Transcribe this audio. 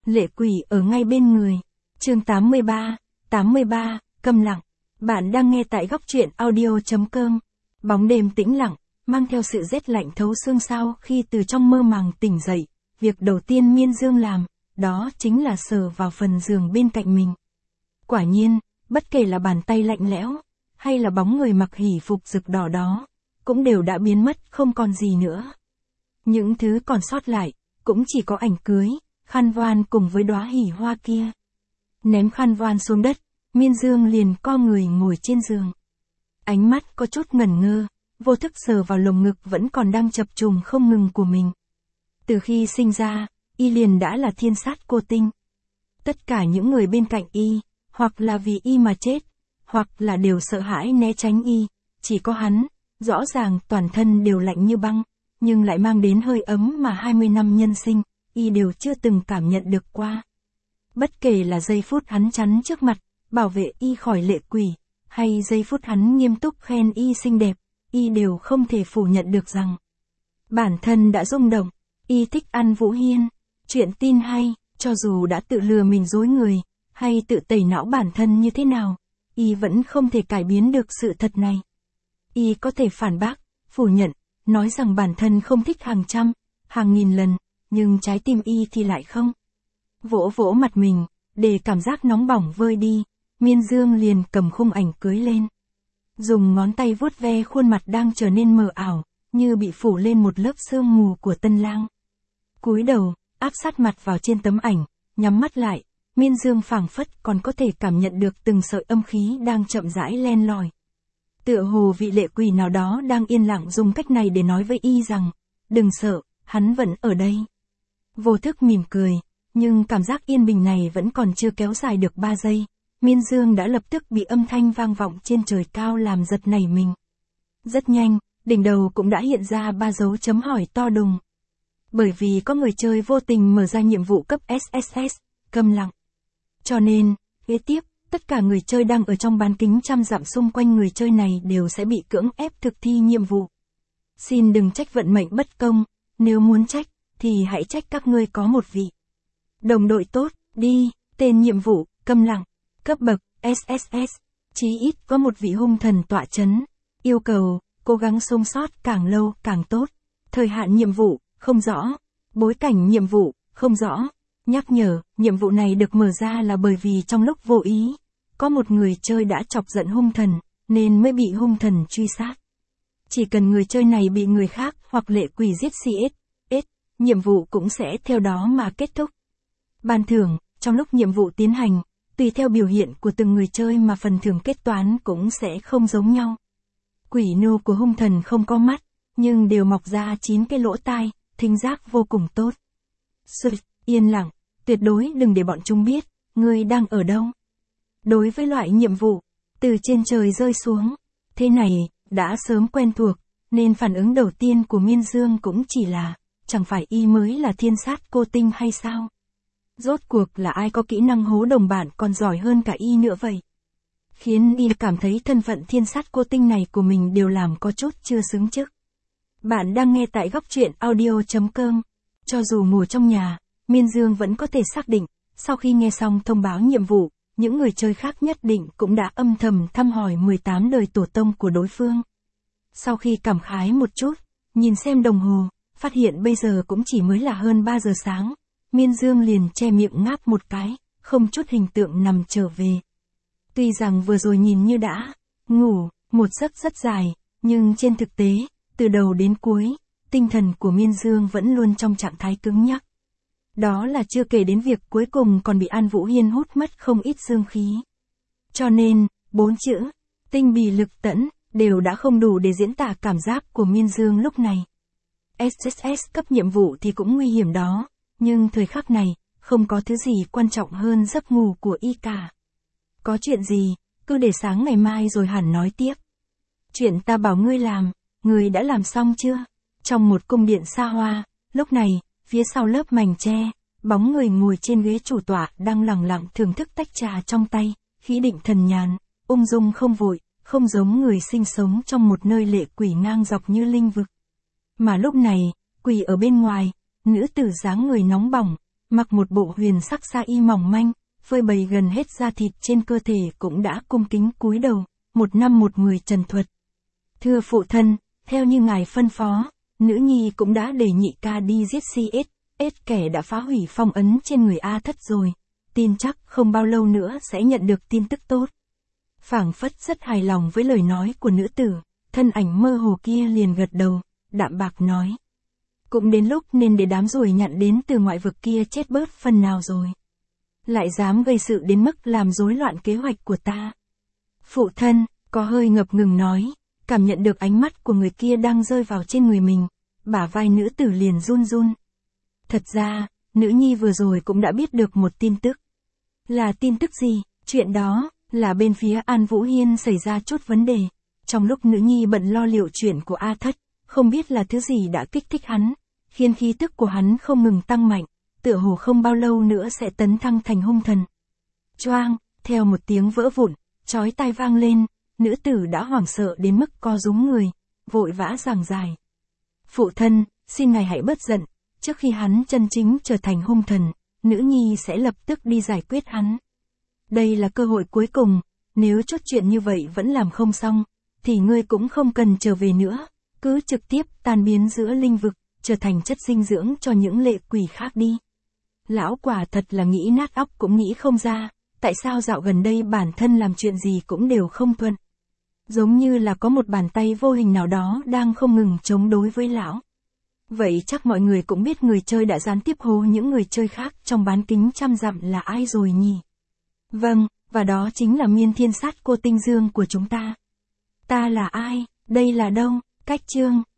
lệ quỷ ở ngay bên người. Chương 83, câm lặng. Bạn đang nghe tại góc truyện audio.com. Bóng đêm tĩnh lặng, mang theo sự rét lạnh thấu xương sau khi từ trong mơ màng tỉnh dậy. Việc đầu tiên Miên Dương làm, đó chính là sờ vào phần giường bên cạnh mình. Quả nhiên, bất kể là bàn tay lạnh lẽo, hay là bóng người mặc hỉ phục rực đỏ đó, cũng đều đã biến mất không còn gì nữa. Những thứ còn sót lại, cũng chỉ có ảnh cưới, khăn voan cùng với đóa hỉ hoa kia. Ném khăn voan xuống đất, Miên Dương liền co người ngồi trên giường. Ánh mắt có chút ngẩn ngơ, vô thức sờ vào lồng ngực vẫn còn đang chập trùng không ngừng của mình. Từ khi sinh ra, y liền đã là thiên sát cô tinh. Tất cả những người bên cạnh y, hoặc là vì y mà chết, hoặc là đều sợ hãi né tránh y, chỉ có hắn, rõ ràng toàn thân đều lạnh như băng, nhưng lại mang đến hơi ấm mà 20 năm nhân sinh, y đều chưa từng cảm nhận được qua. Bất kể là giây phút hắn chắn trước mặt, bảo vệ y khỏi lệ quỷ, hay giây phút hắn nghiêm túc khen y xinh đẹp, y đều không thể phủ nhận được rằng bản thân đã rung động. Y thích ăn Vũ Hiên, chuyện tin hay, cho dù đã tự lừa mình dối người, hay tự tẩy não bản thân như thế nào, y vẫn không thể cải biến được sự thật này. Y có thể phản bác, phủ nhận, nói rằng bản thân không thích hàng trăm, hàng nghìn lần, nhưng trái tim y thì lại không. Vỗ vỗ mặt mình, để cảm giác nóng bỏng vơi đi, Miên Dương liền cầm khung ảnh cưới lên. Dùng ngón tay vuốt ve khuôn mặt đang trở nên mờ ảo, như bị phủ lên một lớp sương mù của tân lang. Cúi đầu, áp sát mặt vào trên tấm ảnh, nhắm mắt lại, Miên Dương phảng phất còn có thể cảm nhận được từng sợi âm khí đang chậm rãi len lỏi. Tựa hồ vị lệ quỷ nào đó đang yên lặng dùng cách này để nói với y rằng, đừng sợ, hắn vẫn ở đây. Vô thức mỉm cười, nhưng cảm giác yên bình này vẫn còn chưa kéo dài được 3 giây. Miên Dương đã lập tức bị âm thanh vang vọng trên trời cao làm giật nảy mình. Rất nhanh, đỉnh đầu cũng đã hiện ra 3 dấu chấm hỏi to đùng. Bởi vì có người chơi vô tình mở ra nhiệm vụ cấp SSS, câm lặng. Cho nên, kế tiếp, tất cả người chơi đang ở trong bán kính trăm dặm xung quanh người chơi này đều sẽ bị cưỡng ép thực thi nhiệm vụ. Xin đừng trách vận mệnh bất công, nếu muốn trách, thì hãy trách các ngươi có một vị đồng đội tốt, đi, tên nhiệm vụ, câm lặng, cấp bậc, SSS, chí ít có một vị hung thần tọa chấn, yêu cầu, cố gắng sống sót càng lâu càng tốt, thời hạn nhiệm vụ, không rõ, bối cảnh nhiệm vụ, không rõ, nhắc nhở, nhiệm vụ này được mở ra là bởi vì trong lúc vô ý, có một người chơi đã chọc giận hung thần, nên mới bị hung thần truy sát. Chỉ cần người chơi này bị người khác hoặc lệ quỷ giết CS, nhiệm vụ cũng sẽ theo đó mà kết thúc. Ban thưởng, trong lúc nhiệm vụ tiến hành, tùy theo biểu hiện của từng người chơi mà phần thưởng kết toán cũng sẽ không giống nhau. Quỷ nô của hung thần không có mắt, nhưng đều mọc ra 9 cái lỗ tai, thính giác vô cùng tốt. Yên lặng, tuyệt đối đừng để bọn chúng biết, ngươi đang ở đâu. Đối với loại nhiệm vụ, từ trên trời rơi xuống, thế này, đã sớm quen thuộc, nên phản ứng đầu tiên của Miên Dương cũng chỉ là, chẳng phải y mới là thiên sát cô tinh hay sao? Rốt cuộc là ai có kỹ năng hố đồng bạn còn giỏi hơn cả y nữa vậy? Khiến y cảm thấy thân phận thiên sát cô tinh này của mình đều làm có chút chưa xứng trước. Bạn đang nghe tại góc truyện audio.com. Cho dù ngồi trong nhà, Miên Dương vẫn có thể xác định, sau khi nghe xong thông báo nhiệm vụ, những người chơi khác nhất định cũng đã âm thầm thăm hỏi 18 đời tổ tông của đối phương. Sau khi cảm khái một chút, nhìn xem đồng hồ, phát hiện bây giờ cũng chỉ mới là hơn 3 giờ sáng, Miên Dương liền che miệng ngáp một cái, không chút hình tượng nằm trở về. Tuy rằng vừa rồi nhìn như đã ngủ một giấc rất dài, nhưng trên thực tế, từ đầu đến cuối, tinh thần của Miên Dương vẫn luôn trong trạng thái cứng nhắc. Đó là chưa kể đến việc cuối cùng còn bị An Vũ Hiên hút mất không ít dương khí. Cho nên, 4 chữ, tinh bì lực tẫn, đều đã không đủ để diễn tả cảm giác của Miên Dương lúc này. SSS cấp nhiệm vụ thì cũng nguy hiểm đó, nhưng thời khắc này, không có thứ gì quan trọng hơn giấc ngủ của y cả. Có chuyện gì, cứ để sáng ngày mai rồi hẳn nói tiếp. Chuyện ta bảo ngươi làm, ngươi đã làm xong chưa? Trong một cung điện xa hoa, lúc này, phía sau lớp mành tre, bóng người ngồi trên ghế chủ tọa đang lẳng lặng thưởng thức tách trà trong tay, khí định thần nhàn, ung dung không vội, không giống người sinh sống trong một nơi lệ quỷ ngang dọc như linh vực. Mà lúc này, quỷ ở bên ngoài, nữ tử dáng người nóng bỏng, mặc một bộ huyền sắc sa y mỏng manh, phơi bày gần hết da thịt trên cơ thể cũng đã cung kính cúi đầu, một năm một mười trần thuật. Thưa phụ thân, theo như ngài phân phó, nữ nhi cũng đã để nhị ca đi giết CS, kẻ đã phá hủy phong ấn trên người A Thất rồi, tin chắc không bao lâu nữa sẽ nhận được tin tức tốt. Phảng phất rất hài lòng với lời nói của nữ tử, thân ảnh mơ hồ kia liền gật đầu, đạm bạc nói. Cũng đến lúc nên để đám ruồi nhặn đến từ ngoại vực kia chết bớt phần nào rồi. Lại dám gây sự đến mức làm rối loạn kế hoạch của ta. Phụ thân, có hơi ngập ngừng nói, cảm nhận được ánh mắt của người kia đang rơi vào trên người mình, bả vai nữ tử liền run run. Thật ra, nữ nhi vừa rồi cũng đã biết được một tin tức. Là tin tức gì? Chuyện đó, là bên phía An Vũ Hiên xảy ra chút vấn đề. Trong lúc nữ nhi bận lo liệu chuyện của A Thất, không biết là thứ gì đã kích thích hắn, khiến khí tức của hắn không ngừng tăng mạnh, tựa hồ không bao lâu nữa sẽ tấn thăng thành hung thần. Choang, theo một tiếng vỡ vụn, chói tai vang lên, nữ tử đã hoảng sợ đến mức co rúm người, vội vã giảng giải. Phụ thân, xin ngài hãy bớt giận, trước khi hắn chân chính trở thành hung thần, nữ nhi sẽ lập tức đi giải quyết hắn. Đây là cơ hội cuối cùng, nếu chốt chuyện như vậy vẫn làm không xong, thì ngươi cũng không cần trở về nữa, cứ trực tiếp tan biến giữa linh vực, trở thành chất dinh dưỡng cho những lệ quỷ khác đi. Lão quả thật là nghĩ nát óc cũng nghĩ không ra, tại sao dạo gần đây bản thân làm chuyện gì cũng đều không thuận. Giống như là có một bàn tay vô hình nào đó đang không ngừng chống đối với lão. Vậy chắc mọi người cũng biết người chơi đã gián tiếp hô những người chơi khác trong bán kính trăm dặm là ai rồi nhỉ? Vâng, và đó chính là Miên Thiên Sát Cô Tinh Dương của chúng ta. Ta là ai? Đây là đâu? Cách chương